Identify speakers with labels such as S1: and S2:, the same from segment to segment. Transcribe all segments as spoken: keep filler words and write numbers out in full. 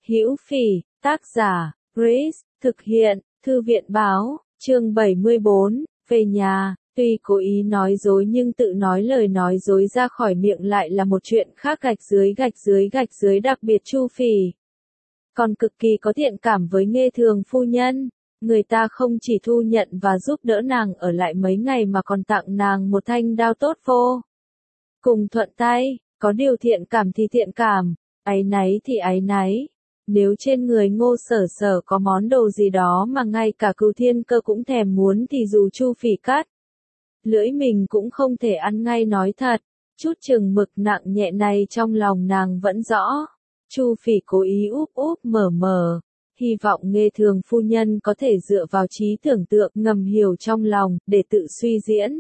S1: Hữu Phỉ, tác giả, Grace, thực hiện, Thư viện báo, chương bảy mươi bốn, về nhà, tuy cố ý nói dối nhưng tự nói lời nói dối ra khỏi miệng lại là một chuyện khác gạch dưới gạch dưới gạch dưới đặc biệt Chu Phỉ. Còn cực kỳ có thiện cảm với Nghê Thường phu nhân, người ta không chỉ thu nhận và giúp đỡ nàng ở lại mấy ngày mà còn tặng nàng một thanh đao tốt vô cùng thuận tay, có điều thiện cảm thì thiện cảm, áy náy thì áy náy. Nếu trên người Ngô Sở Sở có món đồ gì đó mà ngay cả Cửu Thiên Cơ cũng thèm muốn thì dù Chu Phỉ cắt lưỡi mình cũng không thể ăn ngay nói thật, chút chừng mực nặng nhẹ này trong lòng nàng vẫn rõ. Chu Phỉ cố ý úp úp mở mở, hy vọng Nghê Thường phu nhân có thể dựa vào trí tưởng tượng ngầm hiểu trong lòng để tự suy diễn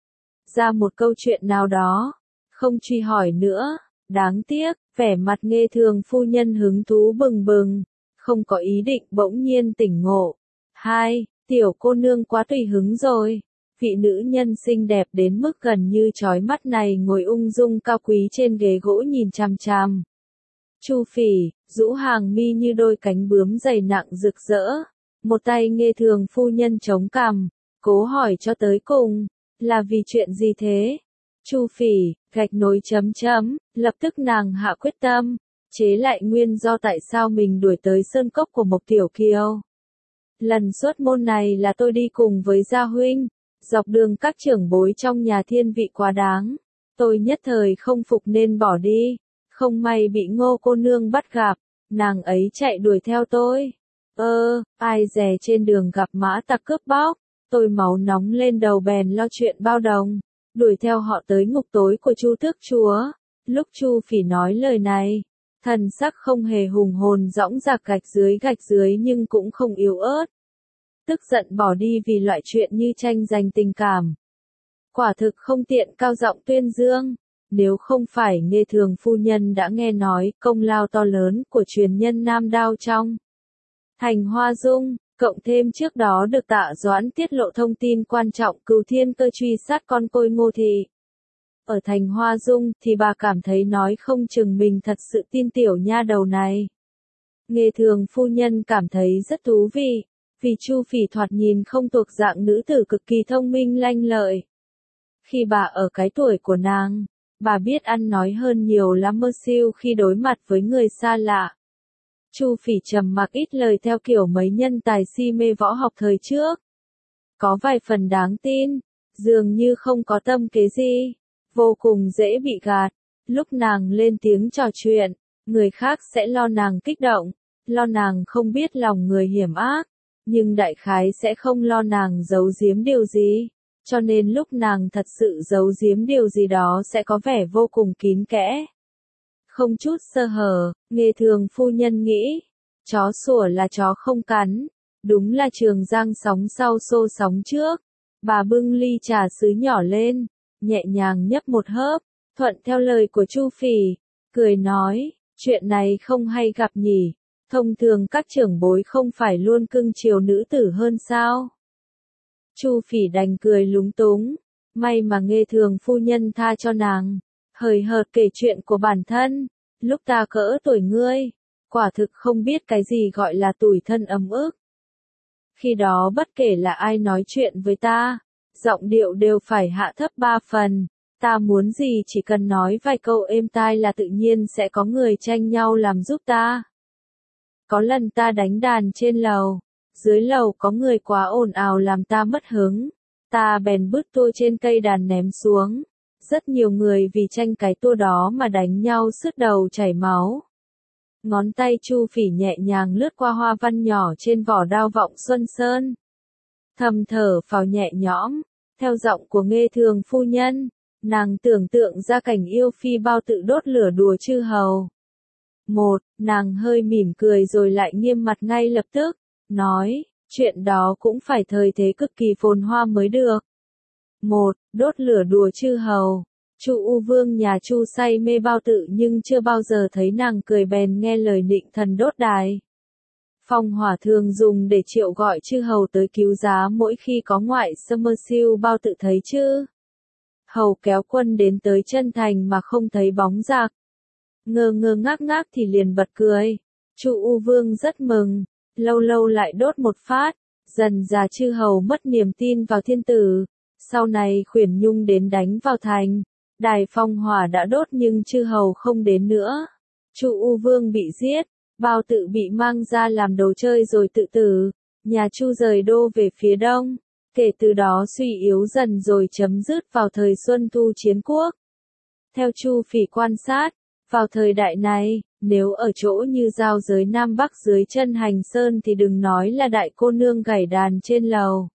S1: ra một câu chuyện nào đó, không truy hỏi nữa. Đáng tiếc, vẻ mặt Nghê Thường phu nhân hứng thú bừng bừng, không có ý định bỗng nhiên tỉnh ngộ. Hai, tiểu cô nương quá tùy hứng rồi. Vị nữ nhân xinh đẹp đến mức gần như chói mắt này ngồi ung dung cao quý trên ghế gỗ nhìn chằm chằm Chu Phỉ, rũ hàng mi như đôi cánh bướm dày nặng rực rỡ. Một tay Nghê Thường phu nhân chống cằm, cố hỏi cho tới cùng, là vì chuyện gì thế? Chu Phỉ, gạch nối chấm chấm, lập tức nàng hạ quyết tâm, chế lại nguyên do tại sao mình đuổi tới sơn cốc của Mộc Tiểu Kiều. Lần xuất môn này là tôi đi cùng với Gia huynh, dọc đường các trưởng bối trong nhà thiên vị quá đáng, tôi nhất thời không phục nên bỏ đi, không may bị Ngô cô nương bắt gặp, nàng ấy chạy đuổi theo tôi. Ơ, ai dè trên đường gặp mã tặc cướp bóc, tôi máu nóng lên đầu bèn lo chuyện bao đồng, đuổi theo họ tới ngục tối của Chu Tước Chúa. Lúc Chu Phỉ nói lời này, thần sắc không hề hùng hồn dõng dạc gạch dưới gạch dưới nhưng cũng không yếu ớt. Tức giận bỏ đi vì loại chuyện như tranh giành tình cảm. Quả thực không tiện cao giọng tuyên dương, nếu không phải Nghê Thường phu nhân đã nghe nói công lao to lớn của truyền nhân Nam Đao trong thành Hoa Dung, cộng thêm trước đó được Tạ Doãn tiết lộ thông tin quan trọng Cửu Thiên Cơ truy sát con côi Ngô Thị ở thành Hoa Dung thì bà cảm thấy nói không chừng mình thật sự tin tiểu nha đầu này. Nghê Thường phu nhân cảm thấy rất thú vị, vì Chu Phỉ thoạt nhìn không thuộc dạng nữ tử cực kỳ thông minh lanh lợi. Khi bà ở cái tuổi của nàng, bà biết ăn nói hơn nhiều lắm mơ siêu khi đối mặt với người xa lạ. Chu Phỉ trầm mặc ít lời theo kiểu mấy nhân tài si mê võ học thời trước. Có vài phần đáng tin, dường như không có tâm kế gì, vô cùng dễ bị gạt. Lúc nàng lên tiếng trò chuyện, người khác sẽ lo nàng kích động, lo nàng không biết lòng người hiểm ác, nhưng đại khái sẽ không lo nàng giấu giếm điều gì, cho nên lúc nàng thật sự giấu giếm điều gì đó sẽ có vẻ vô cùng kín kẽ. Không chút sơ hở, Nghê Thường phu nhân nghĩ, chó sủa là chó không cắn, đúng là Trường Giang sóng sau xô sóng trước. Bà bưng ly trà sứ nhỏ lên, nhẹ nhàng nhấp một hớp, thuận theo lời của Chu Phỉ, cười nói, chuyện này không hay gặp nhỉ, thông thường các trưởng bối không phải luôn cưng chiều nữ tử hơn sao? Chu Phỉ đành cười lúng túng, may mà Nghê Thường phu nhân tha cho nàng, hời hợt kể chuyện của bản thân, lúc ta cỡ tuổi ngươi, quả thực không biết cái gì gọi là tủi thân ấm ức. Khi đó bất kể là ai nói chuyện với ta, giọng điệu đều phải hạ thấp ba phần, ta muốn gì chỉ cần nói vài câu êm tai là tự nhiên sẽ có người tranh nhau làm giúp ta. Có lần ta đánh đàn trên lầu, dưới lầu có người quá ồn ào làm ta mất hứng, ta bèn bứt tua trên cây đàn ném xuống, rất nhiều người vì tranh cái tua đó mà đánh nhau sứt đầu chảy máu. Ngón tay Chu Phỉ nhẹ nhàng lướt qua hoa văn nhỏ trên vỏ đao vọng xuân sơn, thầm thở phào nhẹ nhõm, theo giọng của Nghê Thường phu nhân, nàng tưởng tượng ra cảnh yêu phi bao tự đốt lửa đùa chư hầu. Một, nàng hơi mỉm cười rồi lại nghiêm mặt ngay lập tức, nói, chuyện đó cũng phải thời thế cực kỳ phồn hoa mới được. Một, đốt lửa đùa chư hầu. Chu U Vương nhà Chu say mê bao tự nhưng chưa bao giờ thấy nàng cười bèn nghe lời nịnh thần đốt đài. Phong hỏa thường dùng để triệu gọi chư hầu tới cứu giá mỗi khi có ngoại xâm mơ siêu bao tự thấy chứ. Hầu kéo quân đến tới chân thành mà không thấy bóng giặc. Ngơ ngơ ngác ngác thì liền bật cười. Chu U Vương rất mừng, lâu lâu lại đốt một phát, dần già chư hầu mất niềm tin vào thiên tử. Sau này Khuyển Nhung đến đánh vào thành, đài phong hỏa đã đốt nhưng chư hầu không đến nữa. Chu U Vương bị giết, Bao Tự bị mang ra làm đồ chơi rồi tự tử, nhà Chu rời đô về phía đông, kể từ đó suy yếu dần rồi chấm dứt vào thời Xuân Thu Chiến Quốc. Theo Chu Phỉ quan sát, vào thời đại này, nếu ở chỗ như giao giới Nam Bắc dưới chân Hành Sơn thì đừng nói là đại cô nương gảy đàn trên lầu.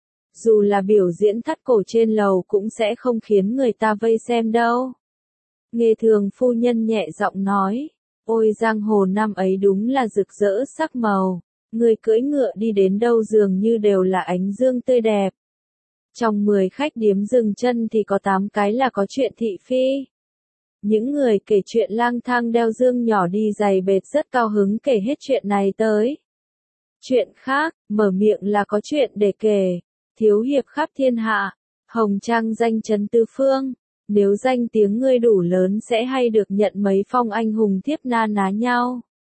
S1: Dù là biểu diễn thắt cổ trên lầu cũng sẽ không khiến người ta vây xem đâu. Nghê Thường phu nhân nhẹ giọng nói, ôi giang hồ năm ấy đúng là rực rỡ sắc màu, người cưỡi ngựa đi đến đâu dường như đều là ánh dương tươi đẹp. Trong mười khách điếm dừng chân thì có tám cái là có chuyện thị phi. Những người kể chuyện lang thang đeo dương nhỏ đi giày bệt rất cao hứng kể hết chuyện này tới. Chuyện khác, mở miệng là có chuyện để kể. Thiếu hiệp khắp thiên hạ, hồng trang danh chấn tứ phương. Nếu danh tiếng ngươi đủ lớn sẽ hay được nhận mấy phong anh hùng thiếp na ná nhau.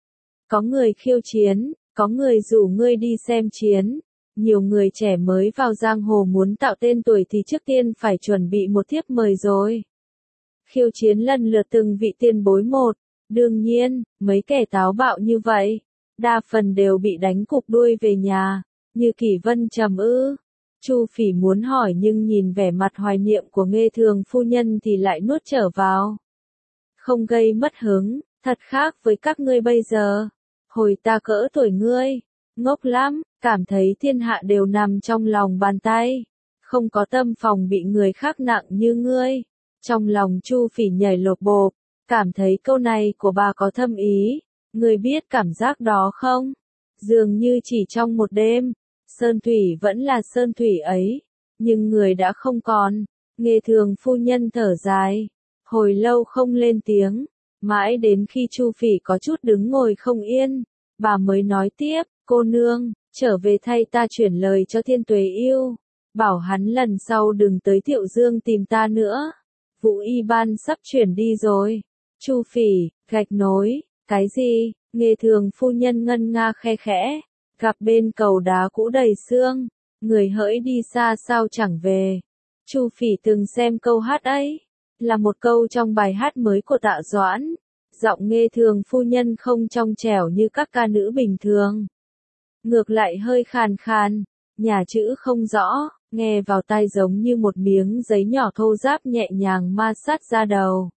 S1: Có người khiêu chiến, có người rủ ngươi đi xem chiến. Nhiều người trẻ mới vào giang hồ muốn tạo tên tuổi thì trước tiên phải chuẩn bị một thiếp mời rồi. Khiêu chiến lần lượt từng vị tiền bối một. Đương nhiên, mấy kẻ táo bạo như vậy, đa phần đều bị đánh cục đuôi về nhà, như Kỷ Vân Trầm ư. Chu Phỉ muốn hỏi nhưng nhìn vẻ mặt hoài niệm của Nghê Thường phu nhân thì lại nuốt trở vào. Không gây mất hứng, thật khác với các ngươi bây giờ. Hồi ta cỡ tuổi ngươi, ngốc lắm, cảm thấy thiên hạ đều nằm trong lòng bàn tay. Không có tâm phòng bị người khác nặng như ngươi. Trong lòng Chu Phỉ nhảy lột bột, cảm thấy câu này của bà có thâm ý. Ngươi biết cảm giác đó không? Dường như chỉ trong một đêm, Sơn Thủy vẫn là Sơn Thủy ấy, nhưng người đã không còn. Nghê Thường phu nhân thở dài, hồi lâu không lên tiếng, mãi đến khi Chu Phỉ có chút đứng ngồi không yên, bà mới nói tiếp, cô nương, trở về thay ta chuyển lời cho Thiên Tuế Yêu, bảo hắn lần sau đừng tới Thiệu Dương tìm ta nữa. Vũ Y Ban sắp chuyển đi rồi. Chu Phỉ, gạch nối, cái gì? Nghê Thường phu nhân ngân nga khe khẽ, gặp bên cầu đá cũ đầy xương, người hỡi đi xa sao chẳng về. Chu Phỉ từng xem câu hát ấy, là một câu trong bài hát mới của Tạ Doãn. Giọng Nghê Thường phu nhân không trong trẻo như các ca nữ bình thường, ngược lại hơi khàn khàn, nhà chữ không rõ, nghe vào tai giống như một miếng giấy nhỏ thô ráp nhẹ nhàng ma sát ra đầu.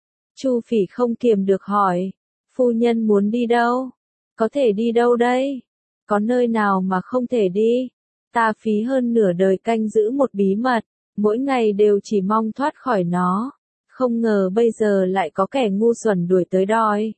S1: Chu Phỉ không kiềm được hỏi, phu nhân muốn đi đâu? Có thể đi đâu đây? Có nơi nào mà không thể đi? Ta phí hơn nửa đời canh giữ một bí mật, mỗi ngày đều chỉ mong thoát khỏi nó. Không ngờ bây giờ lại có kẻ ngu xuẩn đuổi tới đòi.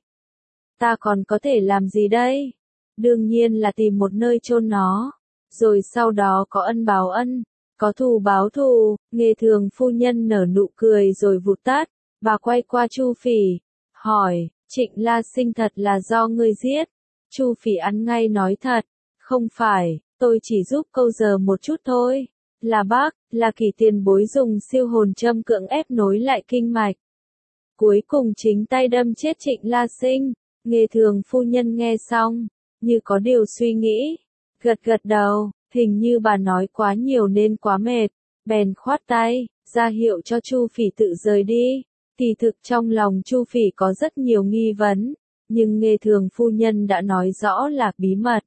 S1: Ta còn có thể làm gì đây? Đương nhiên là tìm một nơi chôn nó, rồi sau đó có ân báo ân, có thù báo thù. Nghê Thường phu nhân nở nụ cười rồi vụt tắt, bà quay qua Chu Phỉ, hỏi, Trịnh La Sinh thật là do ngươi giết? Chu Phỉ ăn ngay nói thật, không phải, tôi chỉ giúp câu giờ một chút thôi. Là bác, là Kỷ tiền bối dùng siêu hồn châm cưỡng ép nối lại kinh mạch. Cuối cùng chính tay đâm chết Trịnh La Sinh. Nghê Thường phu nhân nghe xong, như có điều suy nghĩ, gật gật đầu, hình như bà nói quá nhiều nên quá mệt, bèn khoát tay, ra hiệu cho Chu Phỉ tự rời đi. Kỳ thực trong lòng Chu Phỉ có rất nhiều nghi vấn, nhưng Nghê Thường phu nhân đã nói rõ là bí mật.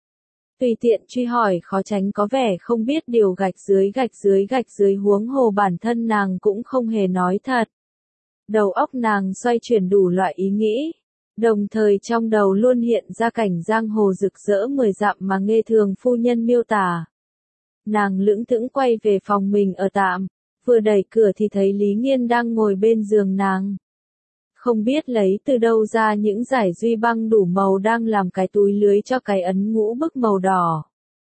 S1: Tùy tiện truy hỏi khó tránh có vẻ không biết điều gạch dưới gạch dưới gạch dưới, huống hồ bản thân nàng cũng không hề nói thật. Đầu óc nàng xoay chuyển đủ loại ý nghĩ, đồng thời trong đầu luôn hiện ra cảnh giang hồ rực rỡ mười dặm mà Nghê Thường phu nhân miêu tả. Nàng lững thững quay về phòng mình ở tạm, vừa đẩy cửa thì thấy Lý Nghiên đang ngồi bên giường nàng. Không biết lấy từ đâu ra những dải duy băng đủ màu đang làm cái túi lưới cho cái ấn ngũ bức màu đỏ.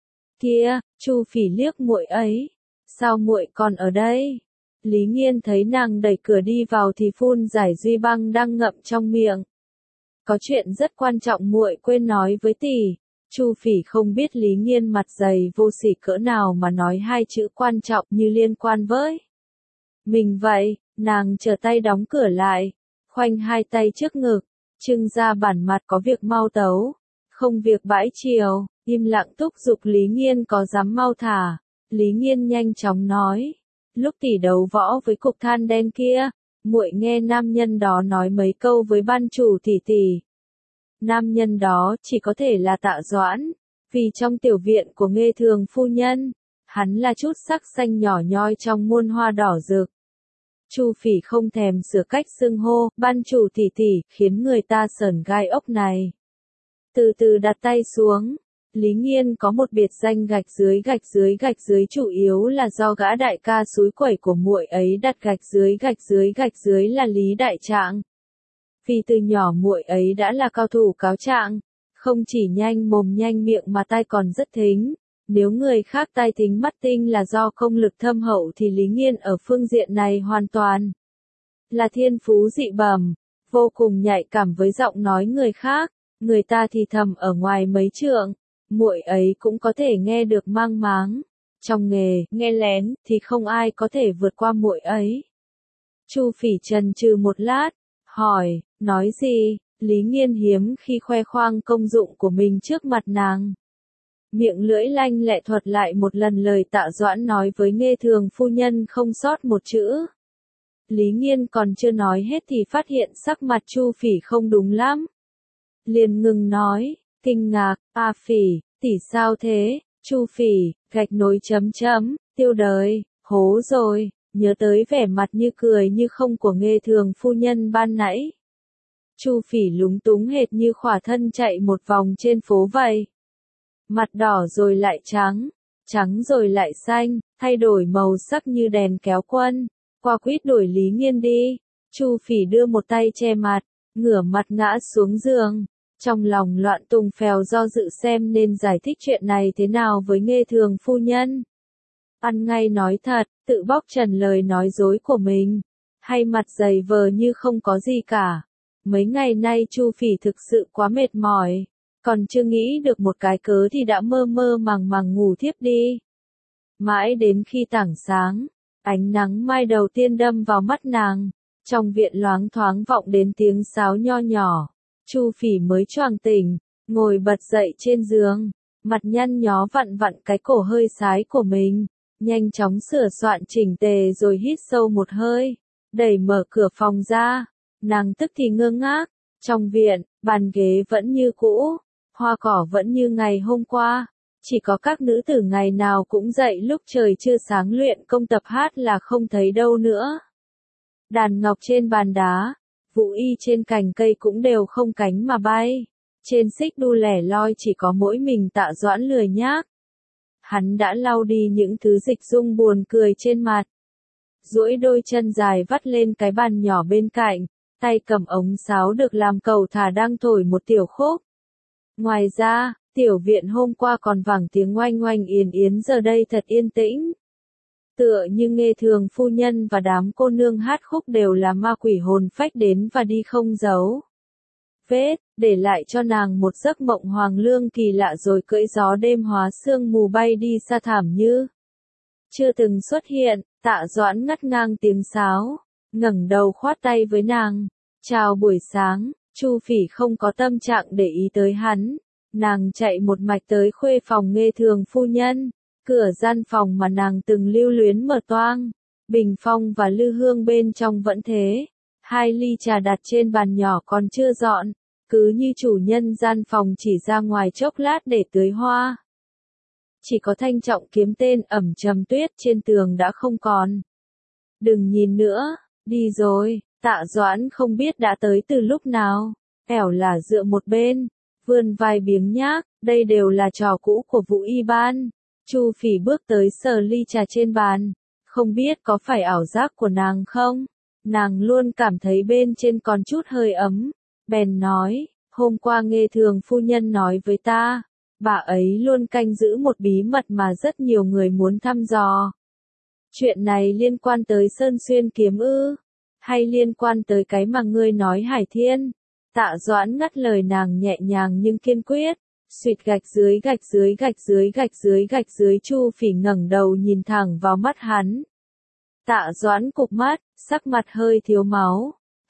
S1: Kia, Chu Phỉ liếc muội ấy, sao muội còn ở đây? Lý Nghiên thấy nàng đẩy cửa đi vào thì phun dải duy băng đang ngậm trong miệng. Có chuyện rất quan trọng muội quên nói với tỷ. Chu Phỉ không biết Lý Nghiên mặt dày vô sỉ cỡ nào mà nói hai chữ quan trọng như liên quan với mình vậy. Nàng trở tay đóng cửa lại, khoanh hai tay trước ngực, Trưng ra bản mặt có việc mau tấu, không việc bãi chiều, im lặng thúc giục Lý Nghiên có dám mau thả. Lý Nghiên nhanh chóng nói, lúc tỷ đấu võ với cục than đen kia, muội nghe nam nhân đó nói mấy câu với ban chủ tỷ tỷ. Nam nhân đó chỉ có thể là Tạ Doãn, vì trong tiểu viện của Nghê Thường phu nhân, hắn là chút sắc xanh nhỏ nhoi trong muôn hoa đỏ rực. Chu Phỉ không thèm sửa cách xưng hô, ban chủ tỷ tỷ, khiến người ta sởn gai ốc này. Từ từ đặt tay xuống, Lý Nghiên có một biệt danh gạch dưới gạch dưới gạch dưới chủ yếu là do gã đại ca xúi quẩy của muội ấy đặt gạch dưới gạch dưới gạch dưới là Lý Đại Trạng. Vì từ nhỏ muội ấy đã là cao thủ cáo trạng, không chỉ nhanh mồm nhanh miệng mà tai còn rất thính. Nếu người khác tai thính mắt tinh là do công lực thâm hậu thì Lý Nghiên ở phương diện này hoàn toàn là thiên phú dị bẩm, vô cùng nhạy cảm với giọng nói người khác, người ta thì thầm ở ngoài mấy trượng, muội ấy cũng có thể nghe được mang máng. Trong nghề, nghe lén thì không ai có thể vượt qua muội ấy. Chu Phỉ chần chừ một lát, hỏi, nói gì? Lý Nghiên hiếm khi khoe khoang công dụng của mình trước mặt nàng. Miệng lưỡi lanh lẹ thuật lại một lần lời Tạ Doãn nói với Nghê Thường phu nhân không sót một chữ. Lý Nghiên còn chưa nói hết thì phát hiện sắc mặt Chu Phỉ không đúng lắm. Liền ngừng nói, kinh ngạc, a Phỉ, tỷ sao thế? Chu Phỉ, gạch nối chấm chấm, tiêu đời, hố rồi, nhớ tới vẻ mặt như cười như không của Nghê Thường phu nhân ban nãy. Chu Phỉ lúng túng hệt như khỏa thân chạy một vòng trên phố vậy. Mặt đỏ rồi lại trắng, trắng rồi lại xanh, thay đổi màu sắc như đèn kéo quân. Qua quýt đuổi Lý Nghiên đi. Chu Phỉ đưa một tay che mặt, ngửa mặt ngã xuống giường. Trong lòng loạn tùng phèo do dự xem nên giải thích chuyện này thế nào với Nghê Thường phu nhân. Ăn ngay nói thật, tự bóc trần lời nói dối của mình, hay mặt dày vờ như không có gì cả. Mấy ngày nay Chu Phỉ thực sự quá mệt mỏi, còn chưa nghĩ được một cái cớ thì đã mơ mơ màng màng ngủ thiếp đi. Mãi đến khi tảng sáng, ánh nắng mai đầu tiên đâm vào mắt nàng, trong viện loáng thoáng vọng đến tiếng sáo nho nhỏ. Chu Phỉ mới choàng tỉnh, ngồi bật dậy trên giường, mặt nhăn nhó vặn vặn cái cổ hơi sái của mình, nhanh chóng sửa soạn chỉnh tề rồi hít sâu một hơi, đẩy mở cửa phòng ra, nàng tức thì ngơ ngác, trong viện, bàn ghế vẫn như cũ, hoa cỏ vẫn như ngày hôm qua, chỉ có các nữ tử ngày nào cũng dậy lúc trời chưa sáng luyện công tập hát là không thấy đâu nữa. Đàn ngọc trên bàn đá, vũ y trên cành cây cũng đều không cánh mà bay. Trên xích đu lẻ loi chỉ có mỗi mình Tạ Doãn lười nhác. Hắn đã lau đi những thứ dịch dung buồn cười trên mặt. Duỗi đôi chân dài vắt lên cái bàn nhỏ bên cạnh, tay cầm ống sáo được làm cầu thả đang thổi một tiểu khúc. Ngoài ra, tiểu viện hôm qua còn vẳng tiếng oanh oanh yến yến giờ đây thật yên tĩnh. Tựa như Nghê Thường phu nhân và đám cô nương hát khúc đều là ma quỷ hồn phách đến và đi không giấu vết, để lại cho nàng một giấc mộng hoàng lương kỳ lạ rồi cưỡi gió đêm hóa sương mù bay đi xa thảm như chưa từng xuất hiện. Tạ Doãn ngắt ngang tiếng sáo, ngẩng đầu khoát tay với nàng, chào buổi sáng. Chu Phỉ không có tâm trạng để ý tới hắn, nàng chạy một mạch tới khuê phòng Nghê Thường phu nhân. Cửa gian phòng mà nàng từng lưu luyến mở toang, bình phong và lư hương bên trong vẫn thế. Hai ly trà đặt trên bàn nhỏ còn chưa dọn, cứ như chủ nhân gian phòng chỉ ra ngoài chốc lát để tưới hoa. Chỉ có thanh trọng kiếm tên ẩm trầm tuyết trên tường đã không còn. Đừng nhìn nữa, đi rồi. Tạ Doãn không biết đã tới từ lúc nào, ẻo là dựa một bên, vươn vai biếng nhác, đây đều là trò cũ của Vũ Y Ban. Chu Phỉ bước tới sờ ly trà trên bàn, không biết có phải ảo giác của nàng không? Nàng luôn cảm thấy bên trên còn chút hơi ấm, bèn nói, hôm qua Nghê Thường phu nhân nói với ta, bà ấy luôn canh giữ một bí mật mà rất nhiều người muốn thăm dò. Chuyện này liên quan tới Sơn Xuyên kiếm ư? Hay liên quan tới cái mà ngươi nói Hải Thiên? Tạ Doãn ngắt lời nàng nhẹ nhàng nhưng kiên quyết. Xuyệt gạch dưới gạch dưới gạch dưới gạch dưới gạch dưới. Chu Phỉ ngẩng đầu nhìn thẳng vào mắt hắn. Tạ Doãn cụp mắt, sắc mặt hơi thiếu máu.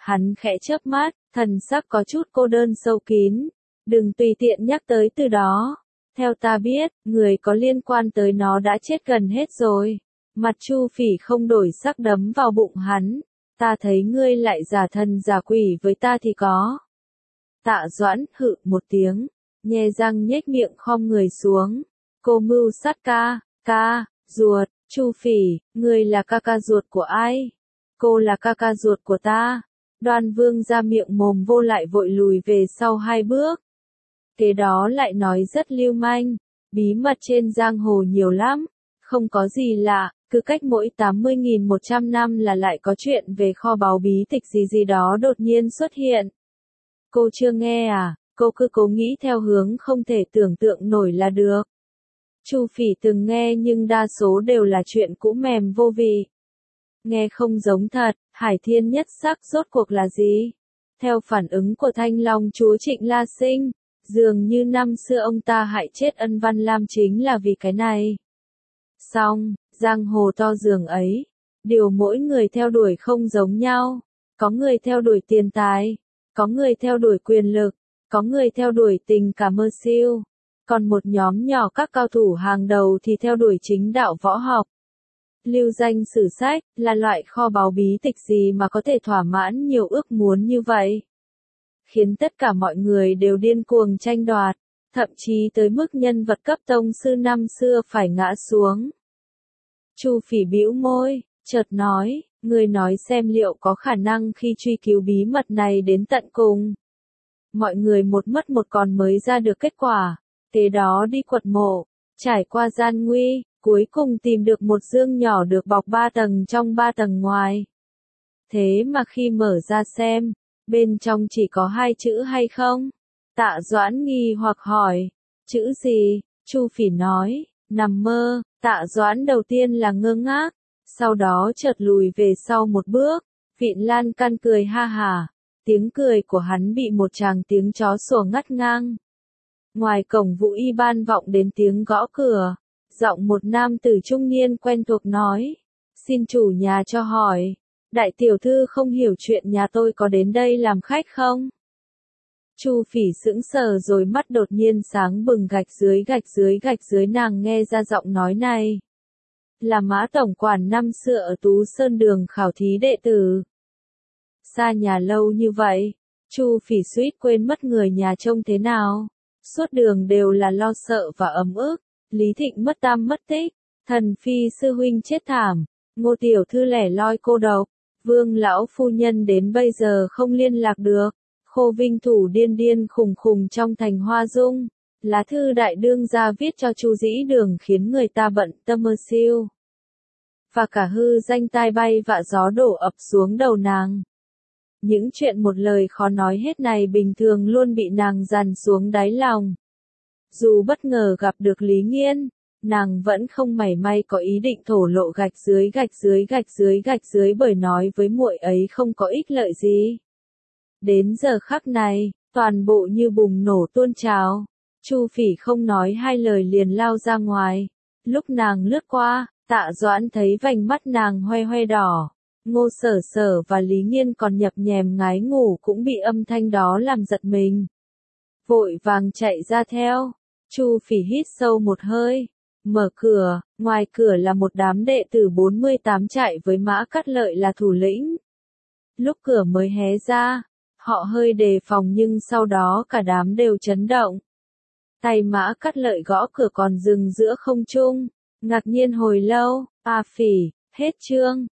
S1: Hắn khẽ chớp mắt, thần sắc có chút cô đơn sâu kín. Đừng tùy tiện nhắc tới từ đó. Theo ta biết, người có liên quan tới nó đã chết gần hết rồi. Mặt Chu Phỉ không đổi sắc đấm vào bụng hắn. Ta thấy ngươi lại giả thần giả quỷ với ta thì có. Tạ Doãn hự một tiếng, nhe răng nhếch miệng khom người xuống. Cô mưu sát ca, ca, ruột, Chu Phỉ, ngươi là ca ca ruột của ai? Cô là ca ca ruột của ta. Đoan Vương ra miệng mồm vô lại vội lùi về sau hai bước. Kế đó lại nói rất lưu manh, bí mật trên giang hồ nhiều lắm, không có gì lạ, cứ cách mỗi tám mươi nghìn một trăm năm là lại có chuyện về kho báu bí tịch gì gì đó đột nhiên xuất hiện. Cô chưa nghe à, cô cứ cố nghĩ theo hướng không thể tưởng tượng nổi là được. Chu Phỉ từng nghe nhưng đa số đều là chuyện cũ mềm vô vị. Nghe không giống thật, Hải Thiên nhất sắc rốt cuộc là gì? Theo phản ứng của Thanh Long chúa Trịnh La Sinh, dường như năm xưa ông ta hại chết Ân Văn Lam chính là vì cái này. Xong, giang hồ to giường ấy, điều mỗi người theo đuổi không giống nhau. Có người theo đuổi tiền tài, có người theo đuổi quyền lực, có người theo đuổi tình cảm mơ siêu. Còn một nhóm nhỏ các cao thủ hàng đầu thì theo đuổi chính đạo võ học. Lưu danh sử sách, là loại kho báu bí tịch gì mà có thể thỏa mãn nhiều ước muốn như vậy? Khiến tất cả mọi người đều điên cuồng tranh đoạt, thậm chí tới mức nhân vật cấp tông sư năm xưa phải ngã xuống. Chu Phỉ bĩu môi, chợt nói, người nói xem liệu có khả năng khi truy cứu bí mật này đến tận cùng. Mọi người một mất một còn mới ra được kết quả, kế đó đi quật mộ, trải qua gian nguy, cuối cùng tìm được một dương nhỏ được bọc ba tầng trong ba tầng ngoài. Thế mà khi mở ra xem, bên trong chỉ có hai chữ hay không? Tạ Doãn nghi hoặc hỏi, chữ gì? Chu Phỉ nói, nằm mơ. Tạ Doãn đầu tiên là ngơ ngác, sau đó chợt lùi về sau một bước. Vịn Lan Căn cười ha hả, tiếng cười của hắn bị một tràng tiếng chó sủa ngắt ngang. Ngoài cổng Vũ Y Ban vọng đến tiếng gõ cửa, giọng một nam tử trung niên quen thuộc nói, xin chủ nhà cho hỏi, đại tiểu thư không hiểu chuyện nhà tôi có đến đây làm khách không? Chu Phỉ sững sờ rồi mắt đột nhiên sáng bừng, gạch dưới gạch dưới gạch dưới nàng nghe ra giọng nói này. Là Mã tổng quản năm xưa ở Tú Sơn Đường khảo thí đệ tử. Xa nhà lâu như vậy, Chu Phỉ suýt quên mất người nhà trông thế nào. Suốt đường đều là lo sợ và ấm ức, Lý Thịnh mất tăm mất tích, Thần Phi sư huynh chết thảm, Ngô tiểu thư lẻ loi cô độc, Vương lão phu nhân đến bây giờ không liên lạc được. Khô Vinh thủ điên điên khùng khùng trong thành Hoa Dung, lá thư đại đương gia viết cho Chu Dĩ Đường khiến người ta bận tâm mơ siêu. Và cả hư danh tai bay vạ gió đổ ập xuống đầu nàng. Những chuyện một lời khó nói hết này bình thường luôn bị nàng dằn xuống đáy lòng. Dù bất ngờ gặp được Lý Nghiên, nàng vẫn không mảy may có ý định thổ lộ gạch dưới gạch dưới gạch dưới gạch dưới bởi nói với muội ấy không có ích lợi gì. Đến giờ khắc này, toàn bộ như bùng nổ tuôn trào. Chu Phỉ không nói hai lời liền lao ra ngoài. Lúc nàng lướt qua, Tạ Doãn thấy vành mắt nàng hoe hoe đỏ. Ngô Sở Sở và Lý Nghiên còn nhập nhèm ngái ngủ cũng bị âm thanh đó làm giật mình. Vội vàng chạy ra theo. Chu Phỉ hít sâu một hơi. Mở cửa, ngoài cửa là một đám đệ tử bốn mươi tám chạy với Mã Cát Lợi là thủ lĩnh. Lúc cửa mới hé ra, họ hơi đề phòng nhưng sau đó cả đám đều chấn động. Tay Mã Cát Lợi gõ cửa còn dừng giữa không trung, ngạc nhiên hồi lâu, A Phỉ, hết chương.